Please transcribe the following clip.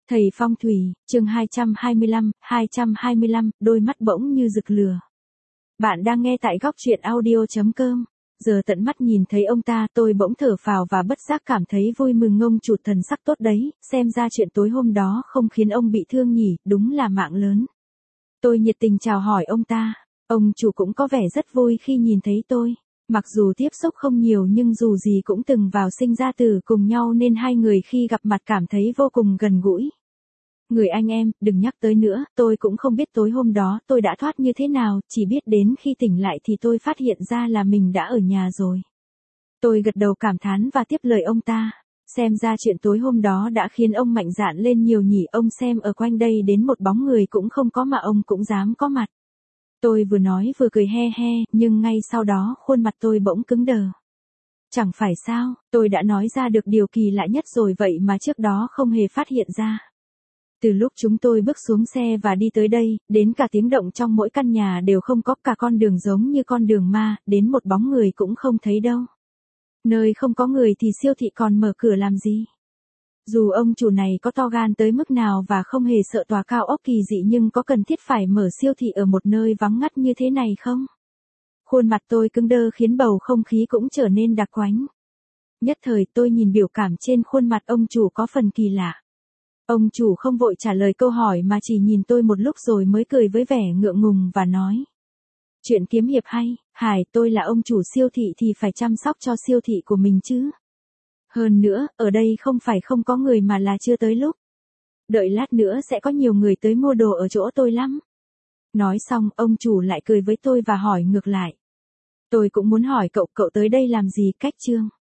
Thầy phong thủy, chương 225, đôi mắt bỗng như rực lửa. Bạn đang nghe tại góc truyện audio.com. Giờ tận mắt nhìn thấy ông ta, tôi bỗng thở phào và bất giác cảm thấy vui mừng. Ông chủ thần sắc tốt đấy, xem ra chuyện tối hôm đó không khiến ông bị thương nhỉ, đúng là mạng lớn. Tôi nhiệt tình chào hỏi ông ta, ông chủ cũng có vẻ rất vui khi nhìn thấy tôi. Mặc dù tiếp xúc không nhiều nhưng dù gì cũng từng vào sinh ra tử cùng nhau nên hai người khi gặp mặt cảm thấy vô cùng gần gũi. Người anh em, đừng nhắc tới nữa, tôi cũng không biết tối hôm đó tôi đã thoát như thế nào, chỉ biết đến khi tỉnh lại thì tôi phát hiện ra là mình đã ở nhà rồi. Tôi gật đầu cảm thán và tiếp lời ông ta. Xem ra chuyện tối hôm đó đã khiến ông mạnh dạn lên nhiều nhỉ, ông xem ở quanh đây đến một bóng người cũng không có mà ông cũng dám có mặt. Tôi vừa nói vừa cười he he, nhưng ngay sau đó khuôn mặt tôi bỗng cứng đờ. Chẳng phải sao, tôi đã nói ra được điều kỳ lạ nhất rồi vậy mà trước đó không hề phát hiện ra. Từ lúc chúng tôi bước xuống xe và đi tới đây, đến cả tiếng động trong mỗi căn nhà đều không có, cả con đường giống như con đường ma, đến một bóng người cũng không thấy đâu. Nơi không có người thì siêu thị còn mở cửa làm gì? Dù ông chủ này có to gan tới mức nào và không hề sợ tòa cao ốc kỳ dị nhưng có cần thiết phải mở siêu thị ở một nơi vắng ngắt như thế này không? Khuôn mặt tôi cứng đơ khiến bầu không khí cũng trở nên đặc quánh. Nhất thời tôi nhìn biểu cảm trên khuôn mặt ông chủ có phần kỳ lạ. Ông chủ không vội trả lời câu hỏi mà chỉ nhìn tôi một lúc rồi mới cười với vẻ ngượng ngùng và nói. Chuyện kiếm hiệp hay, Hải, tôi là ông chủ siêu thị thì phải chăm sóc cho siêu thị của mình chứ. Hơn nữa, ở đây không phải không có người mà là chưa tới lúc. Đợi lát nữa sẽ có nhiều người tới mua đồ ở chỗ tôi lắm. Nói xong, ông chủ lại cười với tôi và hỏi ngược lại. Tôi cũng muốn hỏi cậu tới đây làm gì, cách Trương?